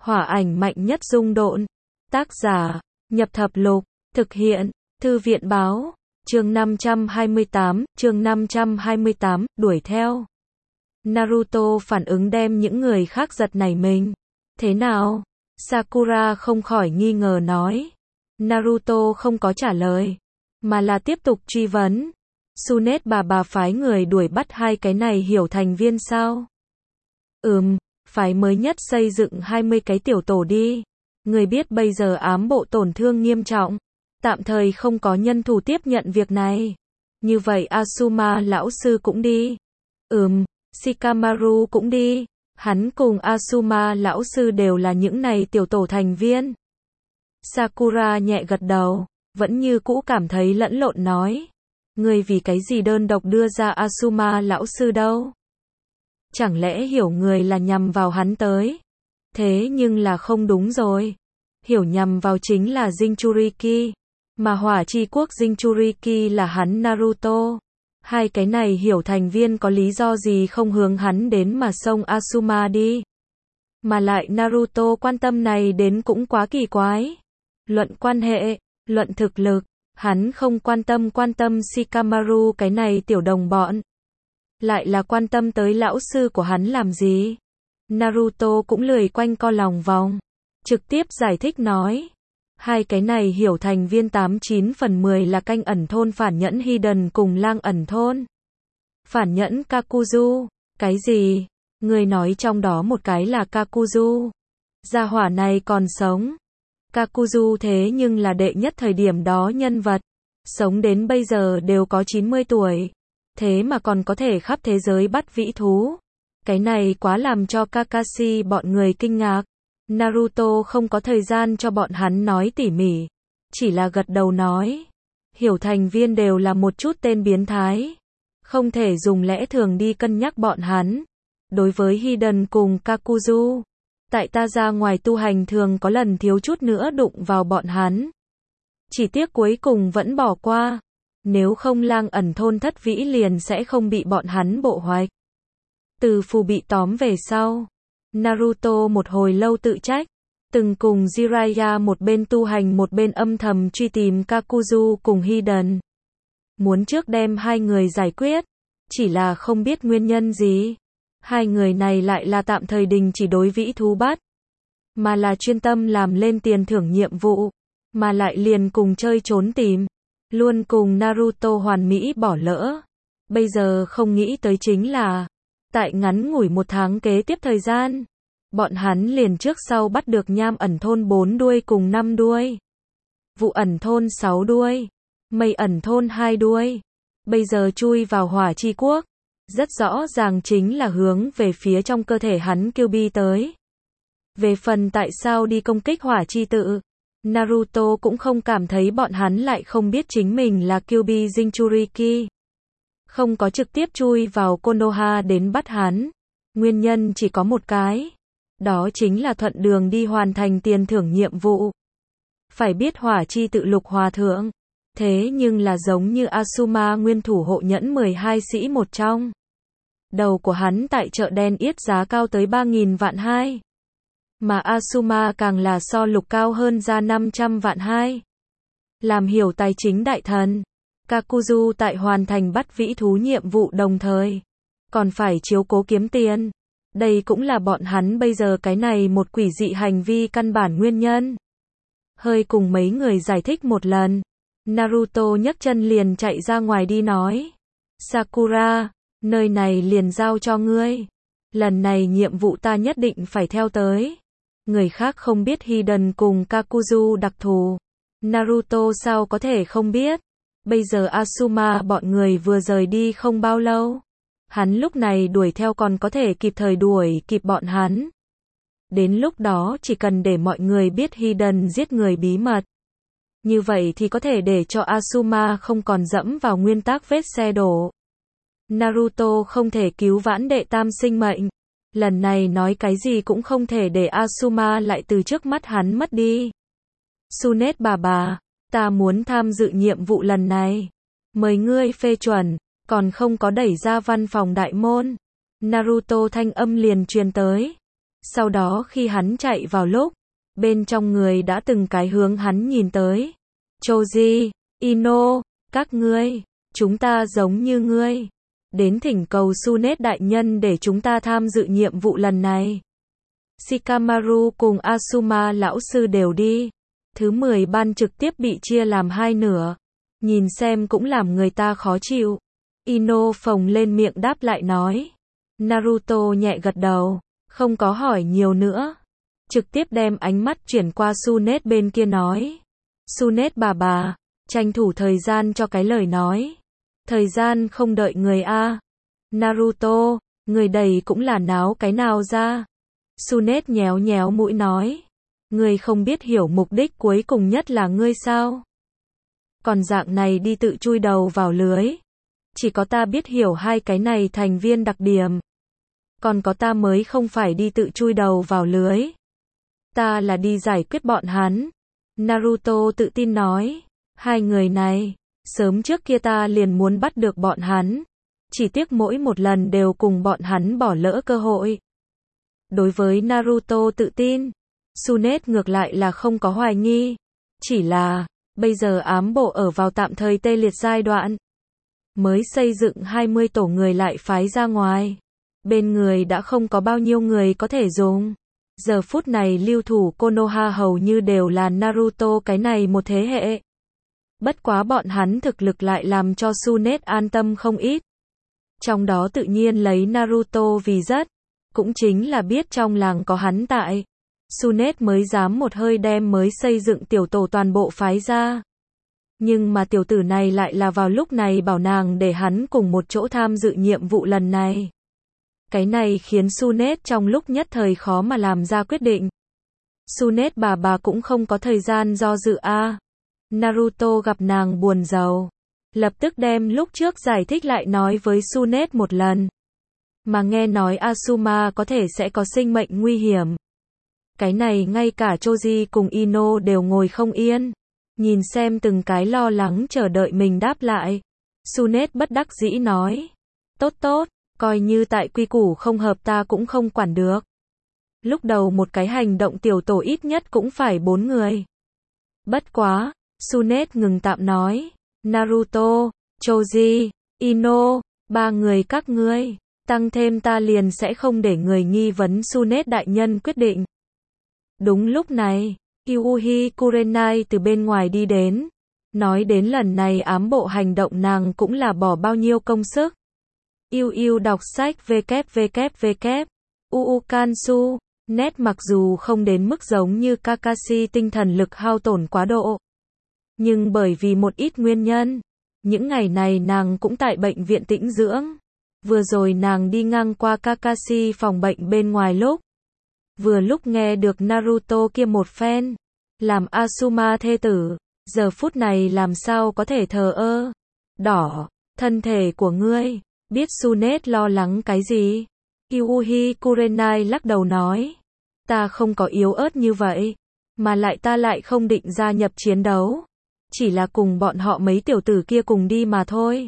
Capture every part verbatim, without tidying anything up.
Hỏa ảnh mạnh nhất dung độn. Tác giả, Nhập Thập Lục, thực hiện, Thư viện Báo, chương năm trăm hai mươi tám, chương năm trăm hai mươi tám, đuổi theo. Naruto phản ứng đem những người khác giật nảy mình. Thế nào? Sakura không khỏi nghi ngờ nói. Naruto không có trả lời, mà là tiếp tục truy vấn. Tsunade bà bà phái người đuổi bắt hai cái này hiểu thành viên sao? Ừm, phái mới nhất xây dựng hai mươi cái tiểu tổ đi. Người biết bây giờ ám bộ tổn thương nghiêm trọng, tạm thời không có nhân thủ tiếp nhận việc này. Như vậy Asuma lão sư cũng đi. Ừm, Shikamaru cũng đi. Hắn cùng Asuma lão sư đều là những này tiểu tổ thành viên. Sakura nhẹ gật đầu, vẫn như cũ cảm thấy lẫn lộn nói. Người vì cái gì đơn độc đưa ra Asuma lão sư đâu? Chẳng lẽ hiểu người là nhằm vào hắn tới? Thế nhưng là không đúng rồi. Hiểu nhằm vào chính là Jinchuriki, mà hỏa chi quốc Jinchuriki là hắn Naruto. Hai cái này hiểu thành viên có lý do gì không hướng hắn đến mà xông Asuma đi? Mà lại Naruto quan tâm này đến cũng quá kỳ quái. Luận quan hệ, luận thực lực, hắn không quan tâm quan tâm Shikamaru cái này tiểu đồng bọn. Lại là quan tâm tới lão sư của hắn làm gì? Naruto cũng lười quanh co lòng vòng, trực tiếp giải thích nói. Hai cái này hiểu thành viên tám chín phần mười là canh ẩn thôn phản nhẫn Hiden cùng lang ẩn thôn. Phản nhẫn Kakuzu, cái gì? Người nói trong đó một cái là Kakuzu. Gia hỏa này còn sống. Kakuzu thế nhưng là đệ nhất thời điểm đó nhân vật. Sống đến bây giờ đều có chín mươi tuổi. Thế mà còn có thể khắp thế giới bắt vĩ thú. Cái này quá làm cho Kakashi bọn người kinh ngạc. Naruto không có thời gian cho bọn hắn nói tỉ mỉ. Chỉ là gật đầu nói. Hiểu thành viên đều là một chút tên biến thái. Không thể dùng lẽ thường đi cân nhắc bọn hắn. Đối với Hiden cùng Kakuzu, tại ta ra ngoài tu hành thường có lần thiếu chút nữa đụng vào bọn hắn. Chỉ tiếc cuối cùng vẫn bỏ qua. Nếu không lang ẩn thôn thất vĩ liền sẽ không bị bọn hắn bộ hoạch. Từ phù bị tóm về sau, Naruto một hồi lâu tự trách, từng cùng Jiraiya một bên tu hành một bên âm thầm truy tìm Kakuzu cùng Hiden. Muốn trước đem hai người giải quyết, chỉ là không biết nguyên nhân gì. Hai người này lại là tạm thời đình chỉ đối vĩ thú bắt, mà là chuyên tâm làm lên tiền thưởng nhiệm vụ, mà lại liền cùng chơi trốn tìm, luôn cùng Naruto hoàn mỹ bỏ lỡ. Bây giờ không nghĩ tới chính là, tại ngắn ngủi một tháng kế tiếp thời gian, bọn hắn liền trước sau bắt được nham ẩn thôn bốn đuôi cùng năm đuôi, vụ ẩn thôn sáu đuôi, mây ẩn thôn hai đuôi, bây giờ chui vào hỏa chi quốc, rất rõ ràng chính là hướng về phía trong cơ thể hắn Kyuubi tới. Về phần tại sao đi công kích hỏa chi tự, Naruto cũng không cảm thấy bọn hắn lại không biết chính mình là Kyuubi Jinchuriki. Không có trực tiếp chui vào Konoha đến bắt hắn. Nguyên nhân chỉ có một cái. Đó chính là thuận đường đi hoàn thành tiền thưởng nhiệm vụ. Phải biết hỏa chi tự lục hòa thượng. Thế nhưng là giống như Asuma nguyên thủ hộ nhẫn mười hai sĩ một trong. Đầu của hắn tại chợ đen yết giá cao tới ba nghìn vạn hai. Mà Asuma càng là so lục cao hơn ra năm trăm vạn hai. Làm hiểu tài chính đại thần. Kakuzu tại hoàn thành bắt vĩ thú nhiệm vụ đồng thời, còn phải chiếu cố kiếm tiền. Đây cũng là bọn hắn bây giờ cái này một quỷ dị hành vi căn bản nguyên nhân. Hơi cùng mấy người giải thích một lần, Naruto nhấc chân liền chạy ra ngoài đi nói. Sakura, nơi này liền giao cho ngươi. Lần này nhiệm vụ ta nhất định phải theo tới. Người khác không biết Hiden cùng Kakuzu đặc thù. Naruto sao có thể không biết. Bây giờ Asuma bọn người vừa rời đi không bao lâu. Hắn lúc này đuổi theo còn có thể kịp thời đuổi kịp bọn hắn. Đến lúc đó chỉ cần để mọi người biết Hiden giết người bí mật. Như vậy thì có thể để cho Asuma không còn dẫm vào nguyên tắc vết xe đổ. Naruto không thể cứu vãn đệ tam sinh mệnh. Lần này nói cái gì cũng không thể để Asuma lại từ trước mắt hắn mất đi. Tsunade bà bà, ta muốn tham dự nhiệm vụ lần này. Mời ngươi phê chuẩn, còn không có đẩy ra văn phòng đại môn. Naruto thanh âm liền truyền tới. Sau đó khi hắn chạy vào lúc, bên trong người đã từng cái hướng hắn nhìn tới. Choji, Ino, các ngươi, chúng ta giống như ngươi. Đến thỉnh cầu Tsunade đại nhân để chúng ta tham dự nhiệm vụ lần này. Shikamaru cùng Asuma lão sư đều đi. Thứ mười ban trực tiếp bị chia làm hai nửa. Nhìn xem cũng làm người ta khó chịu. Ino phồng lên miệng đáp lại nói. Naruto nhẹ gật đầu, không có hỏi nhiều nữa. Trực tiếp đem ánh mắt chuyển qua Tsunade bên kia nói. Tsunade bà bà, tranh thủ thời gian cho cái lời nói. Thời gian không đợi người a. Naruto, người đầy cũng là náo cái nào ra. Tsunade nhéo nhéo mũi nói. Ngươi không biết hiểu mục đích cuối cùng nhất là ngươi sao? Còn dạng này đi tự chui đầu vào lưới. Chỉ có ta biết hiểu hai cái này thành viên đặc điểm. Còn có ta mới không phải đi tự chui đầu vào lưới. Ta là đi giải quyết bọn hắn. Naruto tự tin nói. Hai người này, sớm trước kia ta liền muốn bắt được bọn hắn. Chỉ tiếc mỗi một lần đều cùng bọn hắn bỏ lỡ cơ hội. Đối với Naruto tự tin, Tsunade ngược lại là không có hoài nghi. Chỉ là, bây giờ ám bộ ở vào tạm thời tê liệt giai đoạn. Mới xây dựng hai mươi tổ người lại phái ra ngoài. Bên người đã không có bao nhiêu người có thể dùng. Giờ phút này lưu thủ Konoha hầu như đều là Naruto cái này một thế hệ. Bất quá bọn hắn thực lực lại làm cho Tsunade an tâm không ít. Trong đó tự nhiên lấy Naruto vì rất. Cũng chính là biết trong làng có hắn tại. Tsunade mới dám một hơi đem mới xây dựng tiểu tổ toàn bộ phái ra. Nhưng mà tiểu tử này lại là vào lúc này bảo nàng để hắn cùng một chỗ tham dự nhiệm vụ lần này. Cái này khiến Tsunade trong lúc nhất thời khó mà làm ra quyết định. Tsunade bà bà cũng không có thời gian do dự a. Naruto gặp nàng buồn rầu, lập tức đem lúc trước giải thích lại nói với Tsunade một lần. Mà nghe nói Asuma có thể sẽ có sinh mệnh nguy hiểm. Cái này ngay cả Choji cùng Ino đều ngồi không yên. Nhìn xem từng cái lo lắng chờ đợi mình đáp lại. Tsunade bất đắc dĩ nói. Tốt tốt, coi như tại quy củ không hợp ta cũng không quản được. Lúc đầu một cái hành động tiểu tổ ít nhất cũng phải bốn người. Bất quá, Tsunade ngừng tạm nói. Naruto, Choji, Ino, ba người các ngươi. Tăng thêm ta liền sẽ không để người nghi vấn Tsunade đại nhân quyết định. Đúng lúc này, Kyuubi Kurenai từ bên ngoài đi đến. Nói đến lần này ám bộ hành động nàng cũng là bỏ bao nhiêu công sức. Yêu yêu đọc sách www. Uukansu. Net mặc dù không đến mức giống như Kakashi tinh thần lực hao tổn quá độ. Nhưng bởi vì một ít nguyên nhân, những ngày này nàng cũng tại bệnh viện tĩnh dưỡng. Vừa rồi nàng đi ngang qua Kakashi phòng bệnh bên ngoài lúc. Vừa lúc nghe được Naruto kia một phen. Làm Asuma thê tử. Giờ phút này làm sao có thể thờ ơ. Đỏ, thân thể của ngươi. Biết Tsunade lo lắng cái gì? Kyuubi Kurenai lắc đầu nói. Ta không có yếu ớt như vậy. Mà lại ta lại không định gia nhập chiến đấu. Chỉ là cùng bọn họ mấy tiểu tử kia cùng đi mà thôi.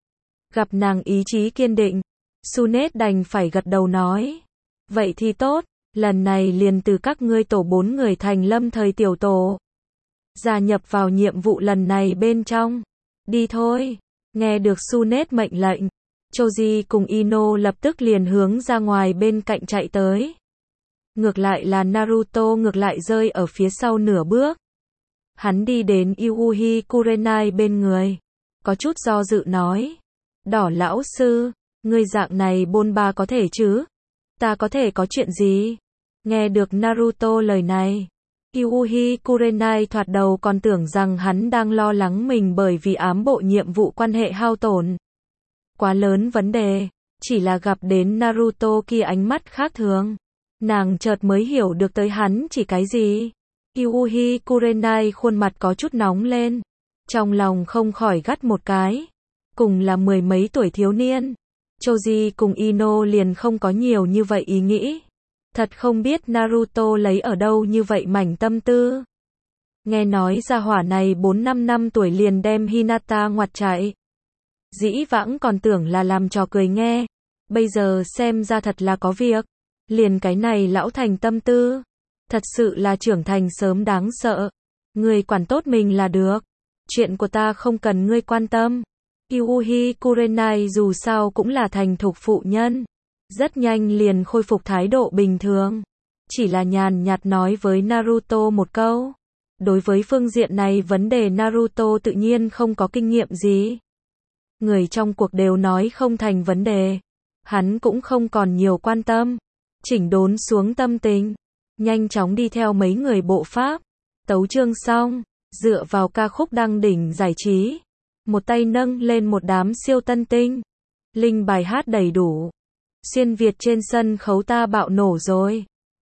Gặp nàng ý chí kiên định. Tsunade đành phải gật đầu nói. Vậy thì tốt. Lần này liền từ các ngươi tổ bốn người thành lâm thời tiểu tổ. Gia nhập vào nhiệm vụ lần này bên trong. Đi thôi. Nghe được Tsunade mệnh lệnh. Choji cùng Ino lập tức liền hướng ra ngoài bên cạnh chạy tới. Ngược lại là Naruto ngược lại rơi ở phía sau nửa bước. Hắn đi đến Kyuubi Kurenai bên người. Có chút do dự nói. Đỏ lão sư, ngươi dạng này bôn ba có thể chứ? Ta có thể có chuyện gì? Nghe được Naruto lời này. Kyuubi Kurenai thoạt đầu còn tưởng rằng hắn đang lo lắng mình bởi vì ám bộ nhiệm vụ quan hệ hao tổn. Quá lớn vấn đề, chỉ là gặp đến Naruto kia ánh mắt khác thường. Nàng chợt mới hiểu được tới hắn chỉ cái gì. Kyuubi Kurenai khuôn mặt có chút nóng lên. Trong lòng không khỏi gắt một cái. Cùng là mười mấy tuổi thiếu niên. Choji cùng Ino liền không có nhiều như vậy ý nghĩ. Thật không biết Naruto lấy ở đâu như vậy mảnh tâm tư. Nghe nói gia hỏa này bốn năm năm tuổi liền đem Hinata ngoặt chạy. Dĩ vãng còn tưởng là làm trò cười nghe. Bây giờ xem ra thật là có việc. Liền cái này lão thành tâm tư. Thật sự là trưởng thành sớm đáng sợ. Người quản tốt mình là được. Chuyện của ta không cần ngươi quan tâm. Yuuhi Kurenai dù sao cũng là thành thục phụ nhân. Rất nhanh liền khôi phục thái độ bình thường. Chỉ là nhàn nhạt nói với Naruto một câu. Đối với phương diện này vấn đề Naruto tự nhiên không có kinh nghiệm gì. Người trong cuộc đều nói không thành vấn đề. Hắn cũng không còn nhiều quan tâm. Chỉnh đốn xuống tâm tình. Nhanh chóng đi theo mấy người bộ pháp. Tấu chương xong. Dựa vào ca khúc đăng đỉnh giải trí. Một tay nâng lên một đám siêu tân tinh. Linh bài hát đầy đủ. Xuyên Việt trên sân khấu ta bạo nổ rồi.